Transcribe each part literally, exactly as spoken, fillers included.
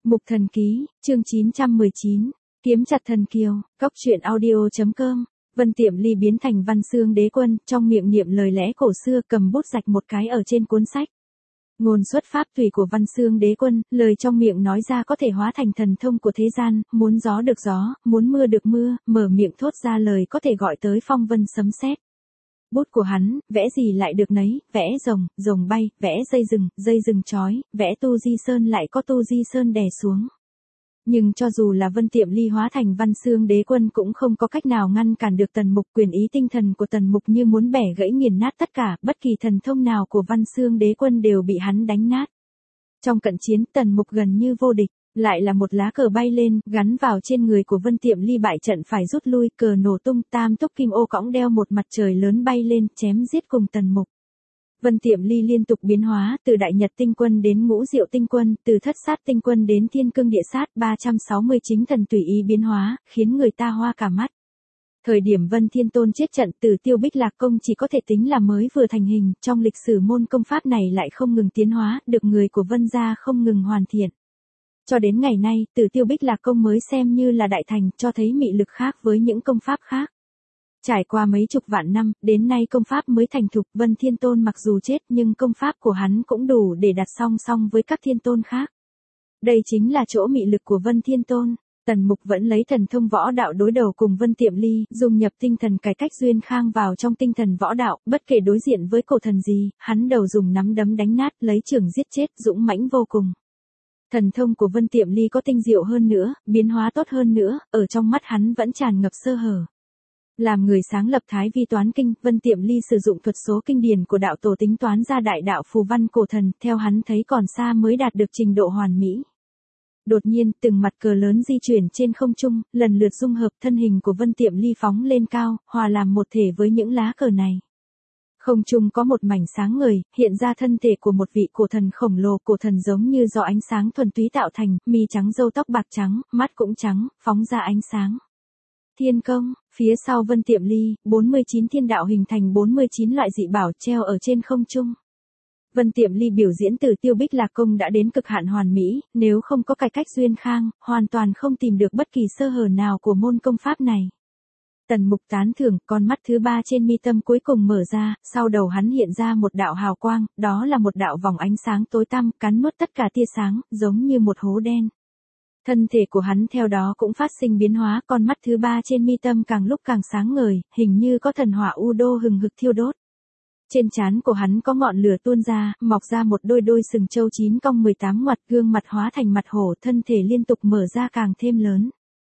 Mục Thần Ký, chương chín trăm mười chín, Kiếm chặt thần kiều, cốc truyện audio.com. Vân Tiệm Ly biến thành Văn Xương Đế Quân, trong miệng niệm lời lẽ cổ xưa, cầm bút rạch một cái ở trên cuốn sách. Ngôn xuất pháp tùy của Văn Xương Đế Quân, lời trong miệng nói ra có thể hóa thành thần thông của thế gian, muốn gió được gió, muốn mưa được mưa, mở miệng thốt ra lời có thể gọi tới phong vân sấm sét. Bút của hắn, vẽ gì lại được nấy, vẽ rồng, rồng bay, vẽ dây rừng, dây rừng chói, vẽ tu di sơn lại có tu di sơn đè xuống. Nhưng cho dù là Vân Tiệm Ly hóa thành Văn Xương Đế Quân cũng không có cách nào ngăn cản được Tần Mục. Quyền ý tinh thần của Tần Mục như muốn bẻ gãy nghiền nát tất cả, bất kỳ thần thông nào của Văn Xương Đế Quân đều bị hắn đánh nát. Trong cận chiến, Tần Mục gần như vô địch, lại là một lá cờ bay lên, gắn vào trên người của Vân Tiệm Ly, bại trận phải rút lui, cờ nổ tung, tam túc kim ô cõng đeo một mặt trời lớn bay lên, chém giết cùng Tần Mục. Vân Tiệm Ly liên tục biến hóa, từ Đại Nhật Tinh Quân đến Ngũ Diệu Tinh Quân, từ Thất Sát Tinh Quân đến Thiên Cương Địa Sát, ba trăm sáu mươi chính thần tùy ý biến hóa, khiến người ta hoa cả mắt. Thời điểm Vân Thiên Tôn chết trận, Tử Tiêu Bích Lạc Công chỉ có thể tính là mới vừa thành hình, trong lịch sử môn công pháp này lại không ngừng tiến hóa, được người của Vân gia không ngừng hoàn thiện. Cho đến ngày nay, Tử Tiêu Bích Lạc Công mới xem như là đại thành, cho thấy mị lực khác với những công pháp khác. Trải qua mấy chục vạn năm, đến nay công pháp mới thành thục. Vân Thiên Tôn mặc dù chết nhưng công pháp của hắn cũng đủ để đặt song song với các thiên tôn khác. Đây chính là chỗ mị lực của Vân Thiên Tôn. Tần Mục vẫn lấy thần thông võ đạo đối đầu cùng Vân Tiệm Ly, dung nhập tinh thần cải cách duyên khang vào trong tinh thần võ đạo, bất kể đối diện với cổ thần gì, hắn đầu dùng nắm đấm đánh nát, lấy trường giết chết, dũng mãnh vô cùng. Thần thông của Vân Tiệm Ly có tinh diệu hơn nữa, biến hóa tốt hơn nữa, ở trong mắt hắn vẫn tràn ngập sơ hở. Làm người sáng lập Thái Vi Toán Kinh, Vân Tiệm Ly sử dụng thuật số kinh điển của đạo tổ tính toán ra đại đạo phù văn cổ thần, theo hắn thấy còn xa mới đạt được trình độ hoàn mỹ. Đột nhiên, từng mặt cờ lớn di chuyển trên không trung, lần lượt dung hợp, thân hình của Vân Tiệm Ly phóng lên cao, hòa làm một thể với những lá cờ này. Không trung có một mảnh sáng ngời, hiện ra thân thể của một vị cổ thần khổng lồ, cổ thần giống như do ánh sáng thuần túy tạo thành, mi trắng râu tóc bạc trắng, mắt cũng trắng, phóng ra ánh sáng. Thiên công, phía sau Vân Tiệm Ly, bốn mươi chín thiên đạo hình thành bốn mươi chín loại dị bảo treo ở trên không trung. Vân Tiệm Ly biểu diễn Tử Tiêu Bích Lạc Công đã đến cực hạn hoàn mỹ, nếu không có cải cách duyên khang, hoàn toàn không tìm được bất kỳ sơ hở nào của môn công pháp này. Tần Mục tán thưởng, con mắt thứ ba trên mi tâm cuối cùng mở ra, sau đầu hắn hiện ra một đạo hào quang, đó là một đạo vòng ánh sáng tối tăm, cắn nuốt tất cả tia sáng, giống như một hố đen. Thân thể của hắn theo đó cũng phát sinh biến hóa, con mắt thứ ba trên mi tâm càng lúc càng sáng ngời, hình như có thần hỏa u đô hừng hực thiêu đốt. Trên trán của hắn có ngọn lửa tuôn ra, mọc ra một đôi đôi sừng trâu chín cong mười tám ngoặt, gương mặt hóa thành mặt hổ, thân thể liên tục mở ra càng thêm lớn.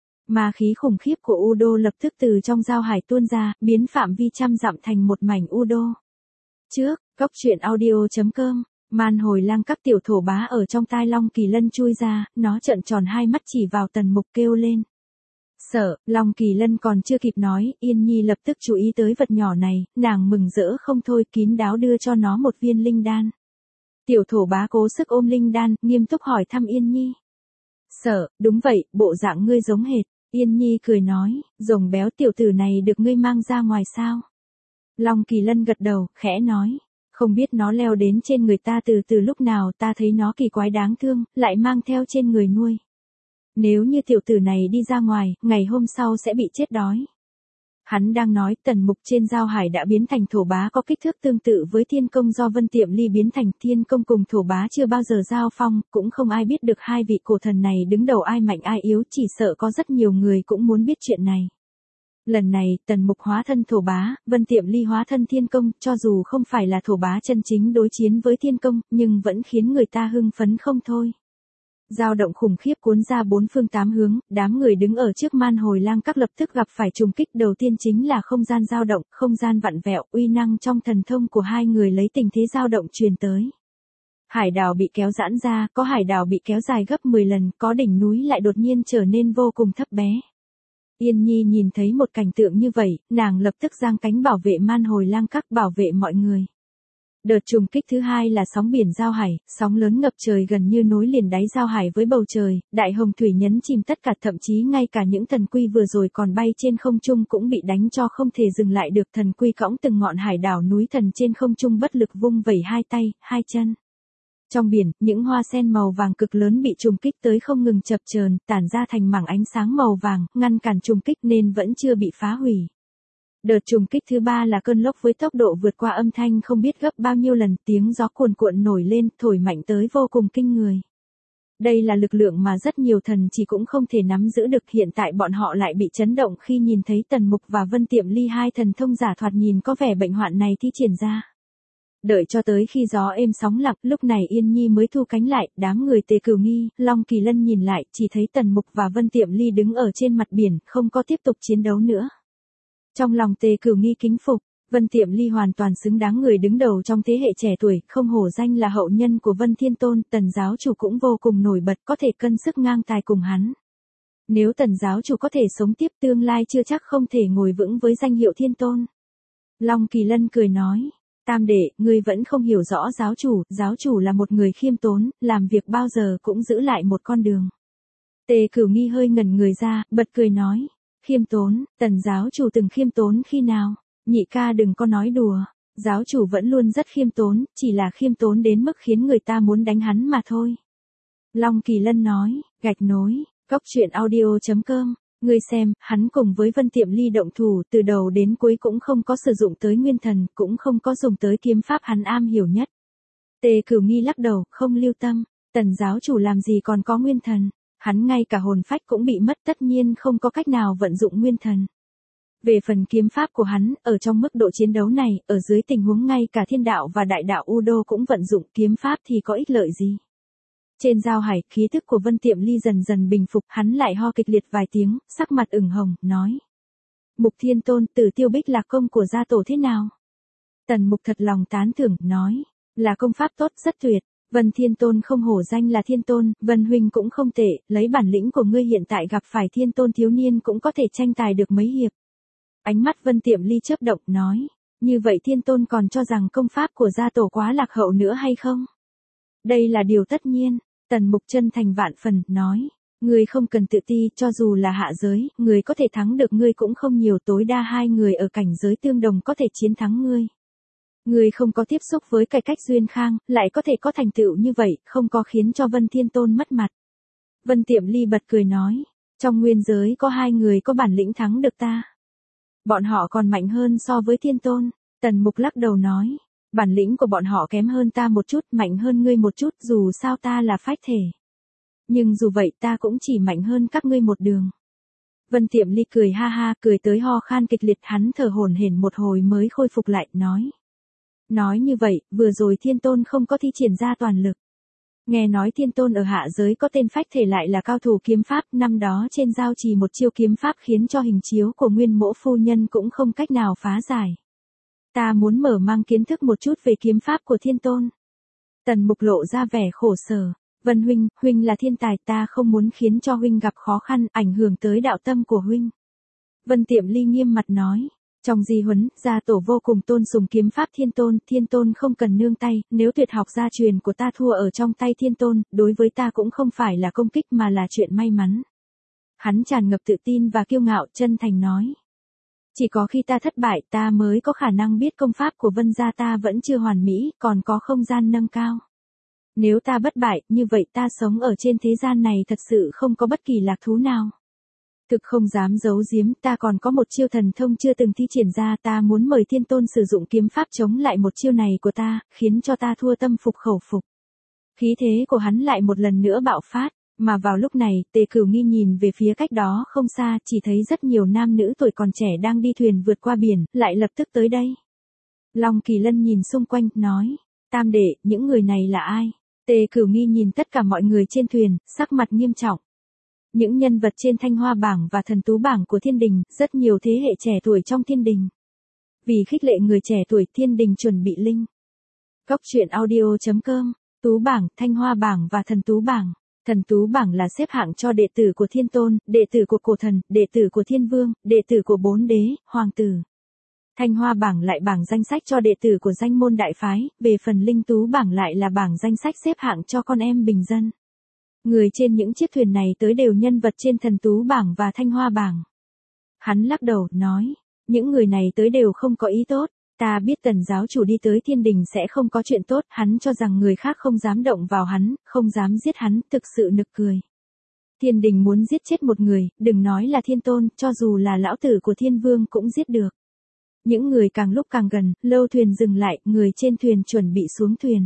Ma khí khủng khiếp của u đô lập tức từ trong giao hải tuôn ra, biến phạm vi trăm dặm thành một mảnh u đô. Trước, cốc truyện audio.com. Man Hồi Lang các tiểu thổ bá ở trong tai Long Kỳ Lân chui ra, nó trợn tròn hai mắt chỉ vào Tần Mục kêu lên. Sợ, Long Kỳ Lân còn chưa kịp nói, Yên Nhi lập tức chú ý tới vật nhỏ này, nàng mừng rỡ không thôi, kín đáo đưa cho nó một viên linh đan. Tiểu thổ bá cố sức ôm linh đan, nghiêm túc hỏi thăm Yên Nhi. Sợ, đúng vậy, bộ dạng ngươi giống hệt. Yên Nhi cười nói, rồng béo tiểu tử này được ngươi mang ra ngoài sao? Long Kỳ Lân gật đầu, khẽ nói. Không biết nó leo đến trên người ta từ từ lúc nào, ta thấy nó kỳ quái đáng thương, lại mang theo trên người nuôi. Nếu như tiểu tử này đi ra ngoài, ngày hôm sau sẽ bị chết đói. Hắn đang nói, Tần Mục trên giao hải đã biến thành thổ bá có kích thước tương tự với thiên công do Vân Tiệm Ly biến thành. Thiên công cùng thổ bá chưa bao giờ giao phong, cũng không ai biết được hai vị cổ thần này đứng đầu ai mạnh ai yếu, chỉ sợ có rất nhiều người cũng muốn biết chuyện này. Lần này, Tần Mục hóa thân thổ bá, Vân Tiệm Ly hóa thân thiên công, cho dù không phải là thổ bá chân chính đối chiến với thiên công, nhưng vẫn khiến người ta hưng phấn không thôi. Dao động khủng khiếp cuốn ra bốn phương tám hướng, đám người đứng ở trước Man Hồi Lang các lập tức gặp phải trùng kích. Đầu tiên chính là không gian dao động, không gian vặn vẹo, uy năng trong thần thông của hai người lấy tình thế dao động truyền tới. Hải đảo bị kéo giãn ra, có hải đảo bị kéo dài gấp mười lần, có đỉnh núi lại đột nhiên trở nên vô cùng thấp bé. Yên Nhi nhìn thấy một cảnh tượng như vậy, nàng lập tức giang cánh bảo vệ Man Hồi Lang các, bảo vệ mọi người. Đợt trùng kích thứ hai là sóng biển giao hải, sóng lớn ngập trời gần như nối liền đáy giao hải với bầu trời, đại hồng thủy nhấn chìm tất cả, thậm chí ngay cả những thần quy vừa rồi còn bay trên không trung cũng bị đánh cho không thể dừng lại được. Thần quy cõng từng ngọn hải đảo núi thần trên không trung bất lực vung vẩy hai tay, hai chân. Trong biển, những hoa sen màu vàng cực lớn bị trùng kích tới không ngừng chập chờn, tản ra thành mảng ánh sáng màu vàng, ngăn cản trùng kích nên vẫn chưa bị phá hủy. Đợt trùng kích thứ ba là cơn lốc với tốc độ vượt qua âm thanh không biết gấp bao nhiêu lần, tiếng gió cuồn cuộn nổi lên, thổi mạnh tới vô cùng kinh người. Đây là lực lượng mà rất nhiều thần chỉ cũng không thể nắm giữ được, hiện tại bọn họ lại bị chấn động khi nhìn thấy Tần Mục và Vân Tiệm Ly, hai thần thông giả thoạt nhìn có vẻ bệnh hoạn này thi triển ra. Đợi cho tới khi gió êm sóng lặng, lúc này Yên Nhi mới thu cánh lại, đám người Tề Cửu Nghi, Long Kỳ Lân nhìn lại, chỉ thấy Tần Mục và Vân Tiệm Ly đứng ở trên mặt biển, không có tiếp tục chiến đấu nữa. Trong lòng Tề Cửu Nghi kính phục, Vân Tiệm Ly hoàn toàn xứng đáng người đứng đầu trong thế hệ trẻ tuổi, không hổ danh là hậu nhân của Vân Thiên Tôn, Tần giáo chủ cũng vô cùng nổi bật, có thể cân sức ngang tài cùng hắn. Nếu Tần giáo chủ có thể sống tiếp, tương lai chưa chắc không thể ngồi vững với danh hiệu Thiên Tôn. Long Kỳ Lân cười nói, Tam đệ, ngươi vẫn không hiểu rõ giáo chủ, giáo chủ là một người khiêm tốn, làm việc bao giờ cũng giữ lại một con đường. Tề Cửu Nghi hơi ngẩn người ra, bật cười nói, khiêm tốn, Tần giáo chủ từng khiêm tốn khi nào? Nhị ca đừng có nói đùa, giáo chủ vẫn luôn rất khiêm tốn, chỉ là khiêm tốn đến mức khiến người ta muốn đánh hắn mà thôi. Long Kỳ Lân nói, gạch nối, góc truyện audio chấm com, ngươi xem, hắn cùng với Vân Tiệm Ly động thủ từ đầu đến cuối cũng không có sử dụng tới nguyên thần, cũng không có dùng tới kiếm pháp hắn am hiểu nhất. Tề Cửu Nghi lắc đầu, không lưu tâm, Tần giáo chủ làm gì còn có nguyên thần, hắn ngay cả hồn phách cũng bị mất, tất nhiên không có cách nào vận dụng nguyên thần. Về phần kiếm pháp của hắn, ở trong mức độ chiến đấu này, ở dưới tình huống ngay cả thiên đạo và đại đạo Udo cũng vận dụng kiếm pháp thì có ích lợi gì? Trên giao hải, khí thức của Vân Tiệm Ly dần dần bình phục, hắn lại ho kịch liệt vài tiếng, sắc mặt ửng hồng, nói. Mục Thiên Tôn, Tử Tiêu Bích Lạc công của gia tổ thế nào? Tần Mục thật lòng tán thưởng, nói. Là công pháp tốt, rất tuyệt. Vân Thiên Tôn không hổ danh là Thiên Tôn, Vân Huynh cũng không tệ, lấy bản lĩnh của ngươi hiện tại gặp phải Thiên Tôn thiếu niên cũng có thể tranh tài được mấy hiệp. Ánh mắt Vân Tiệm Ly chớp động, nói. Như vậy Thiên Tôn còn cho rằng công pháp của gia tổ quá lạc hậu nữa hay không? Đây là điều tất nhiên. Tần Mục chân thành vạn phần, nói. Ngươi không cần tự ti, cho dù là hạ giới, người có thể thắng được ngươi cũng không nhiều, tối đa hai người ở cảnh giới tương đồng có thể chiến thắng ngươi. Ngươi không có tiếp xúc với cải cách duyên khang, lại có thể có thành tựu như vậy, không có khiến cho Vân Thiên Tôn mất mặt. Vân Tiệm Ly bật cười nói. Trong nguyên giới có hai người có bản lĩnh thắng được ta. Bọn họ còn mạnh hơn so với Thiên Tôn. Tần Mục lắc đầu nói. Bản lĩnh của bọn họ kém hơn ta một chút, mạnh hơn ngươi một chút, dù sao ta là phách thể. Nhưng dù vậy ta cũng chỉ mạnh hơn các ngươi một đường. Vân Tiệm Ly cười ha ha, cười tới ho khan kịch liệt, hắn thở hổn hển một hồi mới khôi phục lại, nói. Nói như vậy, vừa rồi Thiên Tôn không có thi triển ra toàn lực. Nghe nói Thiên Tôn ở hạ giới có tên phách thể lại là cao thủ kiếm pháp, năm đó trên giao trì một chiêu kiếm pháp khiến cho hình chiếu của Nguyên Mỗ phu nhân cũng không cách nào phá giải. Ta muốn mở mang kiến thức một chút về kiếm pháp của Thiên Tôn. Tần Mục lộ ra vẻ khổ sở. Vân Huynh, Huynh là thiên tài, ta không muốn khiến cho Huynh gặp khó khăn, ảnh hưởng tới đạo tâm của Huynh. Vân Tiệm Ly nghiêm mặt nói. Trong di huấn, gia tổ vô cùng tôn sùng kiếm pháp Thiên Tôn, Thiên Tôn không cần nương tay, nếu tuyệt học gia truyền của ta thua ở trong tay Thiên Tôn, đối với ta cũng không phải là công kích mà là chuyện may mắn. Hắn tràn ngập tự tin và kiêu ngạo, chân thành nói. Chỉ có khi ta thất bại ta mới có khả năng biết công pháp của Vân gia ta vẫn chưa hoàn mỹ, còn có không gian nâng cao. Nếu ta bất bại, như vậy ta sống ở trên thế gian này thật sự không có bất kỳ lạc thú nào. Thực không dám giấu giếm, ta còn có một chiêu thần thông chưa từng thi triển ra, ta muốn mời Thiên Tôn sử dụng kiếm pháp chống lại một chiêu này của ta, khiến cho ta thua tâm phục khẩu phục. Khí thế của hắn lại một lần nữa bạo phát, mà vào lúc này, Tề Cửu Nghi nhìn về phía cách đó không xa, chỉ thấy rất nhiều nam nữ tuổi còn trẻ đang đi thuyền vượt qua biển, lại lập tức tới đây. Long Kỳ Lân nhìn xung quanh, nói, Tam đệ, những người này là ai? Tề Cửu Nghi nhìn tất cả mọi người trên thuyền, sắc mặt nghiêm trọng. Những nhân vật trên Thanh Hoa bảng và Thần Tú bảng của Thiên Đình, rất nhiều thế hệ trẻ tuổi trong Thiên Đình. Vì khích lệ người trẻ tuổi, Thiên Đình chuẩn bị link. Góc truyện audio chấm com, Tú bảng, Thanh Hoa bảng và Thần Tú bảng. Thần Tú bảng là xếp hạng cho đệ tử của Thiên Tôn, đệ tử của Cổ Thần, đệ tử của Thiên Vương, đệ tử của bốn đế, hoàng tử. Thanh Hoa bảng lại bảng danh sách cho đệ tử của danh môn đại phái, về phần Linh Tú bảng lại là bảng danh sách xếp hạng cho con em bình dân. Người trên những chiếc thuyền này tới đều nhân vật trên Thần Tú bảng và Thanh Hoa bảng. Hắn lắc đầu, nói, những người này tới đều không có ý tốt. Ta biết Tần giáo chủ đi tới thiên đình sẽ không có chuyện tốt, hắn cho rằng người khác không dám động vào hắn, không dám giết hắn, thực sự nực cười. Thiên đình muốn giết chết một người, đừng nói là thiên tôn, cho dù là lão tử của thiên vương cũng giết được. Những người càng lúc càng gần, lâu thuyền dừng lại, người trên thuyền chuẩn bị xuống thuyền.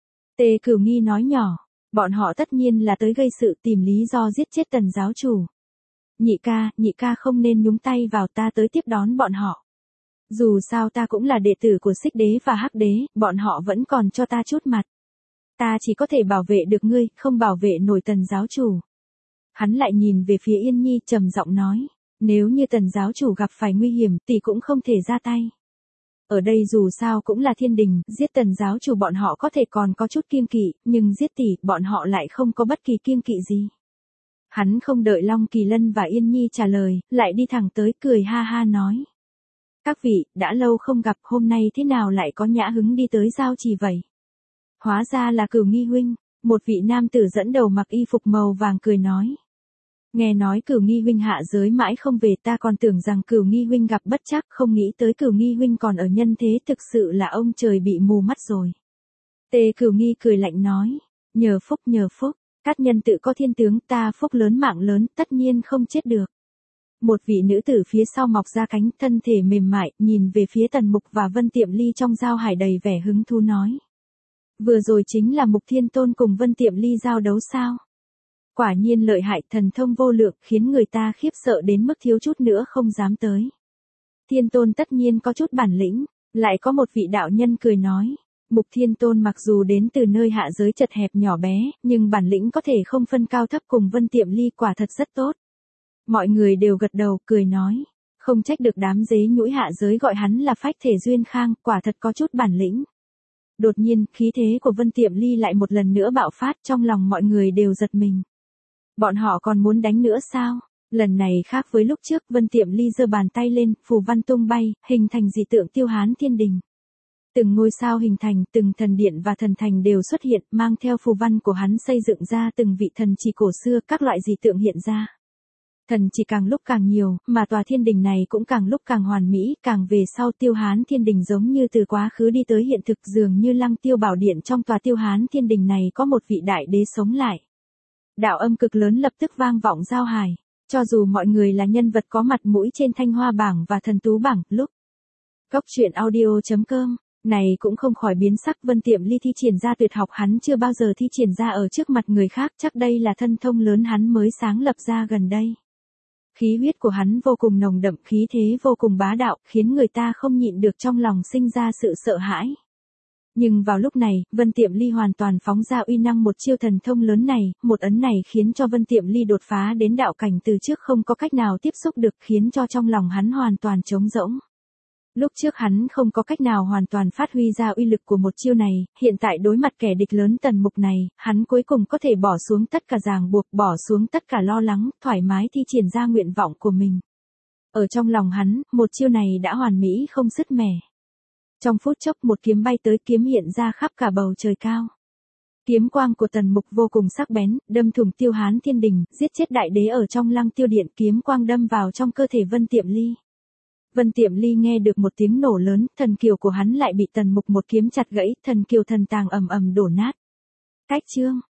Tề Cửu Nghi nói nhỏ, bọn họ tất nhiên là tới gây sự tìm lý do giết chết Tần giáo chủ. Nhị ca, nhị ca không nên nhúng tay vào, ta tới tiếp đón bọn họ. Dù sao ta cũng là đệ tử của Xích Đế và Hắc Đế, bọn họ vẫn còn cho ta chút mặt. Ta chỉ có thể bảo vệ được ngươi, không bảo vệ nổi Tần giáo chủ. Hắn lại nhìn về phía Yên Nhi trầm giọng nói, nếu như Tần giáo chủ gặp phải nguy hiểm, tỷ cũng không thể ra tay. Ở đây dù sao cũng là thiên đình, giết Tần giáo chủ bọn họ có thể còn có chút kiêng kỵ, nhưng giết tỷ, bọn họ lại không có bất kỳ kiêng kỵ gì. Hắn không đợi Long Kỳ Lân và Yên Nhi trả lời, lại đi thẳng tới cười ha ha nói. Các vị, đã lâu không gặp, hôm nay thế nào lại có nhã hứng đi tới giao trì vậy? Hóa ra là Cửu Nghi huynh, một vị nam tử dẫn đầu mặc y phục màu vàng cười nói. Nghe nói Cửu Nghi huynh hạ giới mãi không về, ta còn tưởng rằng Cửu Nghi huynh gặp bất trắc, không nghĩ tới Cửu Nghi huynh còn ở nhân thế, thực sự là ông trời bị mù mắt rồi. Tề Cửu Nghi cười lạnh nói, nhờ phúc nhờ phúc, các nhân tự có thiên tướng, ta phúc lớn mạng lớn, tất nhiên không chết được. Một vị nữ tử phía sau mọc ra cánh, thân thể mềm mại, nhìn về phía Tần Mục và Vân Tiệm Ly trong giao hải đầy vẻ hứng thú nói. Vừa rồi chính là Mục Thiên Tôn cùng Vân Tiệm Ly giao đấu sao? Quả nhiên lợi hại, thần thông vô lượng, khiến người ta khiếp sợ đến mức thiếu chút nữa không dám tới. Thiên Tôn tất nhiên có chút bản lĩnh, lại có một vị đạo nhân cười nói. Mục Thiên Tôn mặc dù đến từ nơi hạ giới chật hẹp nhỏ bé, nhưng bản lĩnh có thể không phân cao thấp, cùng Vân Tiệm Ly quả thật rất tốt. Mọi người đều gật đầu, cười nói. Không trách được đám dế nhũi hạ giới gọi hắn là phách thể duyên khang, quả thật có chút bản lĩnh. Đột nhiên, khí thế của Vân Tiệm Ly lại một lần nữa bạo phát, trong lòng mọi người đều giật mình. Bọn họ còn muốn đánh nữa sao? Lần này khác với lúc trước, Vân Tiệm Ly giơ bàn tay lên, phù văn tung bay, hình thành dị tượng Tiêu Hán Thiên Đình. Từng ngôi sao hình thành, từng thần điện và thần thành đều xuất hiện, mang theo phù văn của hắn xây dựng ra từng vị thần chỉ cổ xưa, các loại dị tượng hiện ra. Thần chỉ càng lúc càng nhiều, mà tòa thiên đình này cũng càng lúc càng hoàn mỹ, càng về sau Tiêu Hán Thiên Đình giống như từ quá khứ đi tới hiện thực, dường như Lăng Tiêu Bảo Điện trong tòa Tiêu Hán Thiên Đình này có một vị đại đế sống lại. Đạo âm cực lớn lập tức vang vọng giao hải, cho dù mọi người là nhân vật có mặt mũi trên Thanh Hoa bảng và Thần Tú bảng, lúc Cốc truyện audio chấm com này cũng không khỏi biến sắc. Vân Tiệm Ly thi triển ra tuyệt học hắn chưa bao giờ thi triển ra ở trước mặt người khác, chắc đây là thân thông lớn hắn mới sáng lập ra gần đây. Khí huyết của hắn vô cùng nồng đậm, khí thế vô cùng bá đạo, khiến người ta không nhịn được trong lòng sinh ra sự sợ hãi. Nhưng vào lúc này, Vân Tiệm Ly hoàn toàn phóng ra uy năng một chiêu thần thông lớn này, một ấn này khiến cho Vân Tiệm Ly đột phá đến đạo cảnh từ trước không có cách nào tiếp xúc được, khiến cho trong lòng hắn hoàn toàn trống rỗng. Lúc trước hắn không có cách nào hoàn toàn phát huy ra uy lực của một chiêu này, hiện tại đối mặt kẻ địch lớn Tần Mục này, hắn cuối cùng có thể bỏ xuống tất cả ràng buộc, bỏ xuống tất cả lo lắng, thoải mái thi triển ra nguyện vọng của mình. Ở trong lòng hắn, một chiêu này đã hoàn mỹ không sứt mẻ. Trong phút chốc một kiếm bay tới, kiếm hiện ra khắp cả bầu trời cao. Kiếm quang của Tần Mục vô cùng sắc bén, đâm thủng Tiêu Hán Thiên Đình, giết chết đại đế ở trong Lăng Tiêu Điện, kiếm quang đâm vào trong cơ thể Vân Tiệm Ly. Vân Tiệm Ly nghe được một tiếng nổ lớn, thần kiều của hắn lại bị Tần Mục một kiếm chặt gãy, thần kiều thần tàng ầm ầm đổ nát. Cách chương